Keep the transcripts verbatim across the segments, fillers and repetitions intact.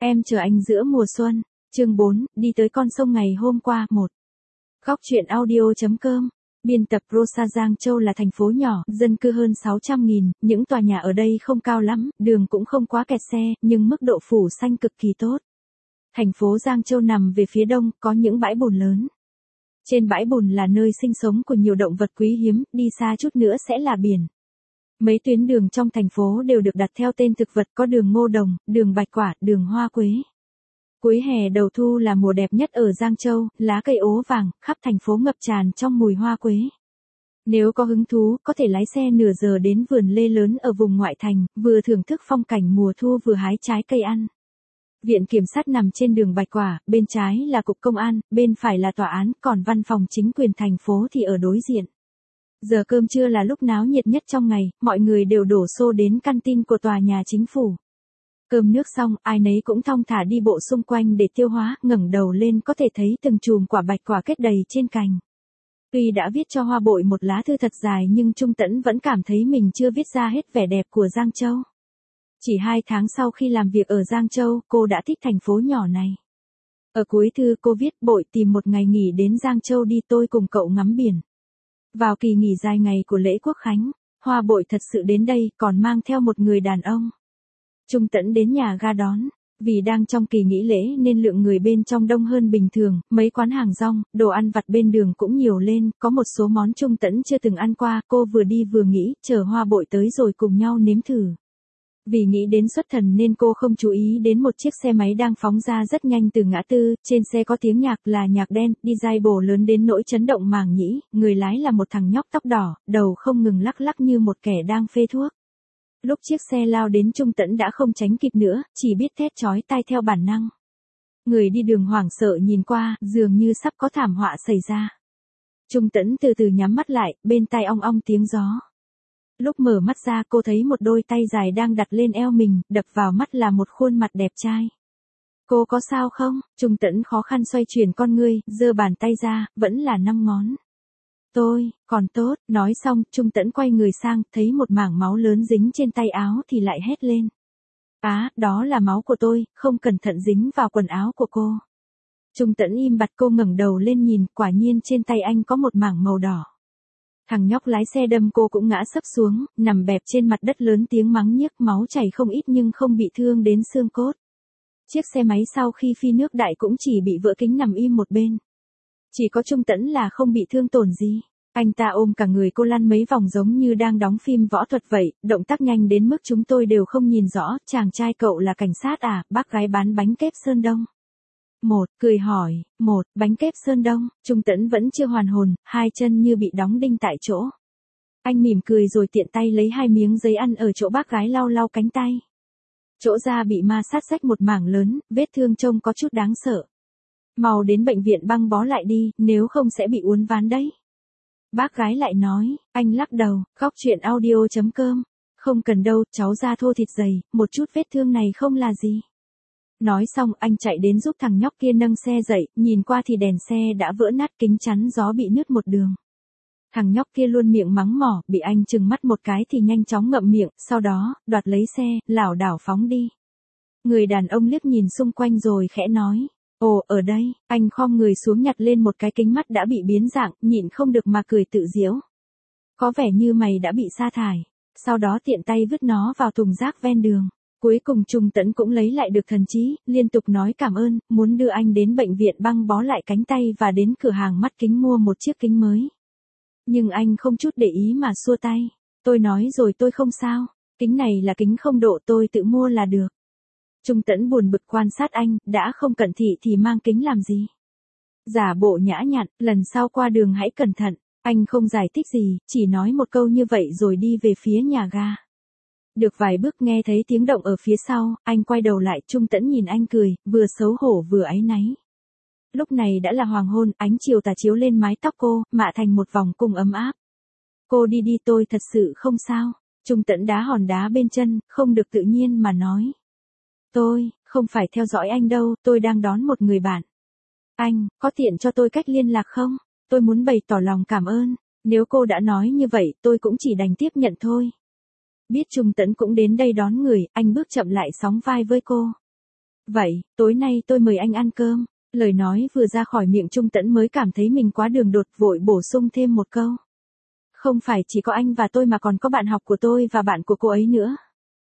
Em chờ anh giữa mùa xuân. Chương bốn, đi tới con sông ngày hôm qua. một. Góc truyện audio.com. Biên tập Rosa. Giang Châu là thành phố nhỏ, dân cư hơn sáu trăm nghìn, những tòa nhà ở đây không cao lắm, đường cũng không quá kẹt xe, nhưng mức độ phủ xanh cực kỳ tốt. Thành phố Giang Châu nằm về phía đông, có những bãi bùn lớn. Trên bãi bùn là nơi sinh sống của nhiều động vật quý hiếm, đi xa chút nữa sẽ là biển. Mấy tuyến đường trong thành phố đều được đặt theo tên thực vật, có đường ngô đồng, đường bạch quả, đường hoa quế. Cuối hè đầu thu là mùa đẹp nhất ở Giang Châu, lá cây ố vàng, khắp thành phố ngập tràn trong mùi hoa quế. Nếu có hứng thú, có thể lái xe nửa giờ đến vườn lê lớn ở vùng ngoại thành, vừa thưởng thức phong cảnh mùa thu vừa hái trái cây ăn. Viện kiểm sát nằm trên đường Bạch Quả, bên trái là cục công an, bên phải là tòa án, còn văn phòng chính quyền thành phố thì ở đối diện. Giờ cơm trưa là lúc náo nhiệt nhất trong ngày, mọi người đều đổ xô đến căn tin của tòa nhà chính phủ. Cơm nước xong, ai nấy cũng thong thả đi bộ xung quanh để tiêu hóa, ngẩng đầu lên có thể thấy từng chùm quả bạch quả kết đầy trên cành. Tuy đã viết cho Hoa Bội một lá thư thật dài nhưng Trung Tẫn vẫn cảm thấy mình chưa viết ra hết vẻ đẹp của Giang Châu. Chỉ hai tháng sau khi làm việc ở Giang Châu, cô đã thích thành phố nhỏ này. Ở cuối thư cô viết: Bội tìm một ngày nghỉ đến Giang Châu đi, tôi cùng cậu ngắm biển. Vào kỳ nghỉ dài ngày của lễ Quốc Khánh, Hoa Bội thật sự đến đây, còn mang theo một người đàn ông. Trung Tẫn đến nhà ga đón. Vì đang trong kỳ nghỉ lễ nên lượng người bên trong đông hơn bình thường, mấy quán hàng rong, đồ ăn vặt bên đường cũng nhiều lên, có một số món Trung Tẫn chưa từng ăn qua, cô vừa đi vừa nghĩ, chờ Hoa Bội tới rồi cùng nhau nếm thử. Vì nghĩ đến xuất thần nên cô không chú ý đến một chiếc xe máy đang phóng ra rất nhanh từ ngã tư, trên xe có tiếng nhạc là nhạc đen, đi dai bổ lớn đến nỗi chấn động màng nhĩ, người lái là một thằng nhóc tóc đỏ, đầu không ngừng lắc lắc như một kẻ đang phê thuốc. Lúc chiếc xe lao đến Trung Tẫn đã không tránh kịp nữa, chỉ biết thét chói tai theo bản năng. Người đi đường hoảng sợ nhìn qua, dường như sắp có thảm họa xảy ra. Trung Tẫn từ từ nhắm mắt lại, bên tai ong ong tiếng gió. Lúc mở mắt ra cô thấy một đôi tay dài đang đặt lên eo mình, đập vào mắt là một khuôn mặt đẹp trai. Cô có sao không? Trung Tẫn khó khăn xoay chuyển con ngươi, giơ bàn tay ra, vẫn là năm ngón. Tôi, còn tốt, nói xong, Trung Tẫn quay người sang, thấy một mảng máu lớn dính trên tay áo thì lại hét lên. Á, đó là máu của tôi, không cẩn thận dính vào quần áo của cô. Trung Tẫn im bặt, cô ngẩng đầu lên nhìn, quả nhiên trên tay anh có một mảng màu đỏ. Thằng nhóc lái xe đâm cô cũng ngã sấp xuống, nằm bẹp trên mặt đất lớn tiếng mắng nhiếc, máu chảy không ít nhưng không bị thương đến xương cốt. Chiếc xe máy sau khi phi nước đại cũng chỉ bị vỡ kính nằm im một bên. Chỉ có Trung Tẫn là không bị thương tổn gì. Anh ta ôm cả người cô lăn mấy vòng giống như đang đóng phim võ thuật vậy, động tác nhanh đến mức chúng tôi đều không nhìn rõ. Chàng trai cậu là cảnh sát à? Bác gái bán bánh kép Sơn Đông. Một, cười hỏi, một, bánh kép Sơn Đông. Trung Tẫn vẫn chưa hoàn hồn, hai chân như bị đóng đinh tại chỗ. Anh mỉm cười rồi tiện tay lấy hai miếng giấy ăn ở chỗ bác gái lau lau cánh tay. Chỗ da bị ma sát rách một mảng lớn, vết thương trông có chút đáng sợ. Mau đến bệnh viện băng bó lại đi, nếu không sẽ bị uốn ván đấy. Bác gái lại nói. Anh lắc đầu. Góc truyện audio.com. Không cần đâu, cháu da thô thịt dày, một chút vết thương này không là gì. Nói xong anh chạy đến giúp thằng nhóc kia nâng xe dậy, nhìn qua thì đèn xe đã vỡ nát, kính chắn gió bị nứt một đường. Thằng nhóc kia luôn miệng mắng mỏ, bị anh trừng mắt một cái thì nhanh chóng ngậm miệng, sau đó, đoạt lấy xe, lảo đảo phóng đi. Người đàn ông liếc nhìn xung quanh rồi khẽ nói. Ồ, ở đây, anh khom người xuống nhặt lên một cái kính mắt đã bị biến dạng, nhịn không được mà cười tự giễu. Có vẻ như mày đã bị sa thải. Sau đó tiện tay vứt nó vào thùng rác ven đường. Cuối cùng Trung Tẫn cũng lấy lại được thần trí, liên tục nói cảm ơn, muốn đưa anh đến bệnh viện băng bó lại cánh tay và đến cửa hàng mắt kính mua một chiếc kính mới. Nhưng anh không chút để ý mà xua tay. Tôi nói rồi tôi không sao, kính này là kính không độ, tôi tự mua là được. Trung Tẫn buồn bực quan sát anh, đã không cẩn thị thì mang kính làm gì. Giả bộ nhã nhặn, lần sau qua đường hãy cẩn thận. Anh không giải thích gì, chỉ nói một câu như vậy rồi đi về phía nhà ga. Được vài bước nghe thấy tiếng động ở phía sau, anh quay đầu lại, Trung Tẫn nhìn anh cười, vừa xấu hổ vừa áy náy. Lúc này đã là hoàng hôn, ánh chiều tà chiếu lên mái tóc cô, mạ thành một vòng cung ấm áp. Cô đi đi, tôi thật sự không sao. Trung Tẫn đá hòn đá bên chân, không được tự nhiên mà nói. Tôi, không phải theo dõi anh đâu, tôi đang đón một người bạn. Anh, có tiện cho tôi cách liên lạc không? Tôi muốn bày tỏ lòng cảm ơn. Nếu cô đã nói như vậy, tôi cũng chỉ đành tiếp nhận thôi. Biết Trung Tẫn cũng đến đây đón người, anh bước chậm lại sóng vai với cô. Vậy, tối nay tôi mời anh ăn cơm. Lời nói vừa ra khỏi miệng Trung Tẫn mới cảm thấy mình quá đường đột, vội bổ sung thêm một câu. Không phải chỉ có anh và tôi mà còn có bạn học của tôi và bạn của cô ấy nữa.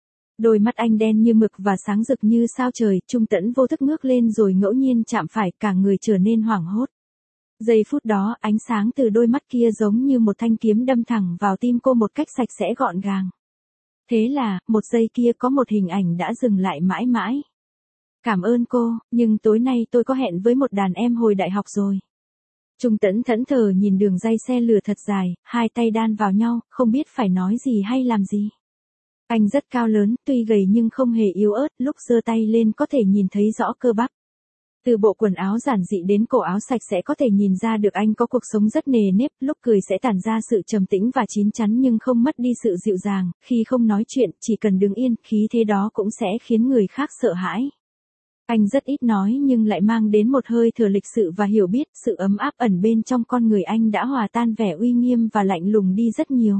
Đôi mắt anh đen như mực và sáng rực như sao trời, Trung Tẫn vô thức ngước lên rồi ngẫu nhiên chạm phải, cả người trở nên hoảng hốt. Giây phút đó, ánh sáng từ đôi mắt kia giống như một thanh kiếm đâm thẳng vào tim cô một cách sạch sẽ gọn gàng. Thế là, một giây kia có một hình ảnh đã dừng lại mãi mãi. Cảm ơn cô, nhưng tối nay tôi có hẹn với một đàn em hồi đại học rồi. Trung Tẫn thẫn thờ nhìn đường ray xe lửa thật dài, hai tay đan vào nhau, không biết phải nói gì hay làm gì. Anh rất cao lớn, tuy gầy nhưng không hề yếu ớt, lúc giơ tay lên có thể nhìn thấy rõ cơ bắp. Từ bộ quần áo giản dị đến cổ áo sạch sẽ có thể nhìn ra được anh có cuộc sống rất nề nếp, lúc cười sẽ tản ra sự trầm tĩnh và chín chắn nhưng không mất đi sự dịu dàng, khi không nói chuyện, chỉ cần đứng yên, khí thế đó cũng sẽ khiến người khác sợ hãi. Anh rất ít nói nhưng lại mang đến một hơi thở lịch sự và hiểu biết, sự ấm áp ẩn bên trong con người anh đã hòa tan vẻ uy nghiêm và lạnh lùng đi rất nhiều.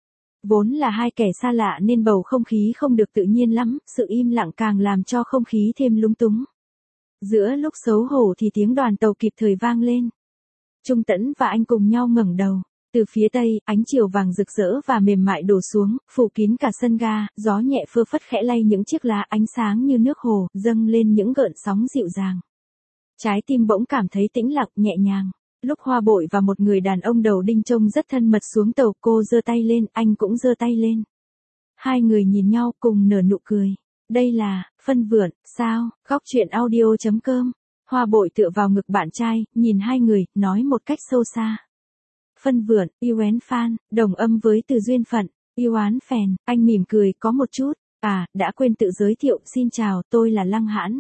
Vốn là hai kẻ xa lạ nên bầu không khí không được tự nhiên lắm, sự im lặng càng làm cho không khí thêm lúng túng. Giữa lúc xấu hổ thì tiếng đoàn tàu kịp thời vang lên. Trung Tẫn và anh cùng nhau ngẩng đầu. Từ phía tây, ánh chiều vàng rực rỡ và mềm mại đổ xuống, phủ kín cả sân ga, gió nhẹ phơ phất khẽ lay những chiếc lá, ánh sáng như nước hồ, dâng lên những gợn sóng dịu dàng. Trái tim bỗng cảm thấy tĩnh lặng, nhẹ nhàng. Lúc Hoa Bội và một người đàn ông đầu đinh trông rất thân mật xuống tàu, cô giơ tay lên, anh cũng giơ tay lên. Hai người nhìn nhau cùng nở nụ cười. Đây là, Phân Vượn, sao, góc truyện audio chấm com. Hoa Bội tựa vào ngực bạn trai, nhìn hai người, nói một cách sâu xa. Phân Vượn, yêu én fan, đồng âm với từ duyên phận, yêu án phèn, anh mỉm cười có một chút, à, đã quên tự giới thiệu, xin chào, tôi là Lăng Hãn.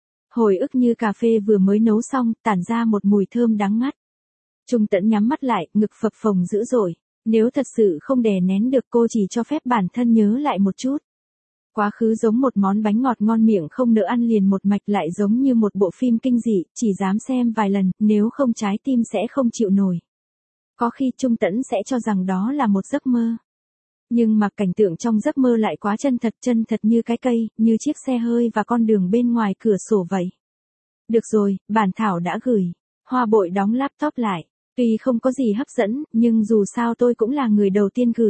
Hồi ức như cà phê vừa mới nấu xong, tản ra một mùi thơm đắng ngắt. Trung Tẫn nhắm mắt lại, ngực phập phồng dữ dội, nếu thật sự không đè nén được cô chỉ cho phép bản thân nhớ lại một chút. Quá khứ giống một món bánh ngọt ngon miệng không nỡ ăn liền một mạch, lại giống như một bộ phim kinh dị, chỉ dám xem vài lần, nếu không trái tim sẽ không chịu nổi. Có khi Trung Tẫn sẽ cho rằng đó là một giấc mơ. Nhưng mà cảnh tượng trong giấc mơ lại quá chân thật, chân thật như cái cây, như chiếc xe hơi và con đường bên ngoài cửa sổ vậy. Được rồi, bản thảo đã gửi. Hoa Bội đóng laptop lại. Tuy không có gì hấp dẫn, nhưng dù sao tôi cũng là người đầu tiên gửi.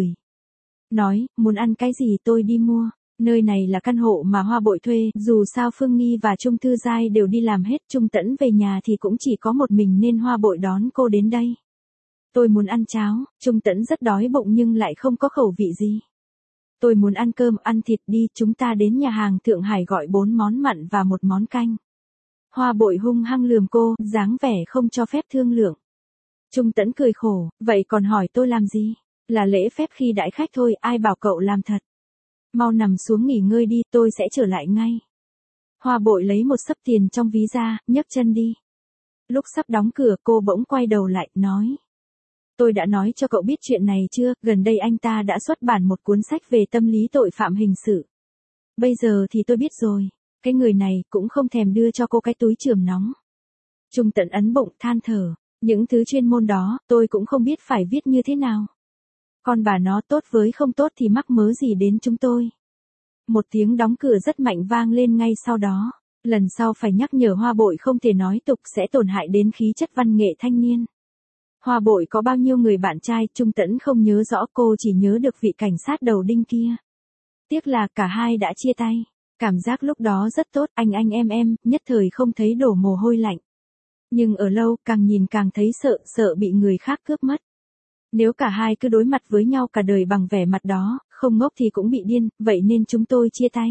Nói, muốn ăn cái gì tôi đi mua. Nơi này là căn hộ mà Hoa Bội thuê, dù sao Phương Nghi và Trung Thư Giai đều đi làm hết, Trung Tẫn về nhà thì cũng chỉ có một mình nên Hoa Bội đón cô đến đây. Tôi muốn ăn cháo, Trung Tẫn rất đói bụng nhưng lại không có khẩu vị gì. Tôi muốn ăn cơm, ăn thịt đi, chúng ta đến nhà hàng Thượng Hải gọi bốn món mặn và một món canh. Hoa Bội hung hăng lườm cô, dáng vẻ không cho phép thương lượng. Trung Tẫn cười khổ, vậy còn hỏi tôi làm gì? Là lễ phép khi đãi khách thôi, ai bảo cậu làm thật. Mau nằm xuống nghỉ ngơi đi, tôi sẽ trở lại ngay. Hoa Bội lấy một xấp tiền trong ví ra, nhấc chân đi. Lúc sắp đóng cửa cô bỗng quay đầu lại, nói. Tôi đã nói cho cậu biết chuyện này chưa, gần đây anh ta đã xuất bản một cuốn sách về tâm lý tội phạm hình sự. Bây giờ thì tôi biết rồi, cái người này cũng không thèm đưa cho cô cái túi chườm nóng. Trung Tẫn ấn bụng than thở, những thứ chuyên môn đó, tôi cũng không biết phải viết như thế nào. Con bà nó tốt với không tốt thì mắc mớ gì đến chúng tôi. Một tiếng đóng cửa rất mạnh vang lên ngay sau đó. Lần sau phải nhắc nhở Hoa Bội không thể nói tục sẽ tổn hại đến khí chất văn nghệ thanh niên. Hoa Bội có bao nhiêu người bạn trai, Trung Tẫn không nhớ rõ, cô chỉ nhớ được vị cảnh sát đầu đinh kia. Tiếc là cả hai đã chia tay. Cảm giác lúc đó rất tốt, anh anh em em, nhất thời không thấy đổ mồ hôi lạnh. Nhưng ở lâu, càng nhìn càng thấy sợ, sợ bị người khác cướp mất. Nếu cả hai cứ đối mặt với nhau cả đời bằng vẻ mặt đó, không ngốc thì cũng bị điên, vậy nên chúng tôi chia tay.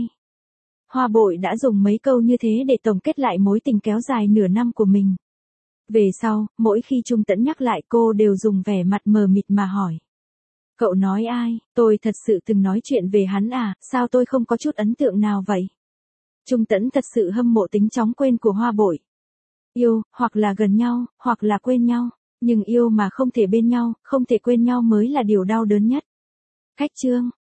Hoa Bội đã dùng mấy câu như thế để tổng kết lại mối tình kéo dài nửa năm của mình. Về sau, mỗi khi Trung Tẫn nhắc lại cô đều dùng vẻ mặt mờ mịt mà hỏi. Cậu nói ai, tôi thật sự từng nói chuyện về hắn à, sao tôi không có chút ấn tượng nào vậy? Trung Tẫn thật sự hâm mộ tính chóng quên của Hoa Bội. Yêu, hoặc là gần nhau, hoặc là quên nhau. Nhưng yêu mà không thể bên nhau, không thể quên nhau mới là điều đau đớn nhất. Khách chương.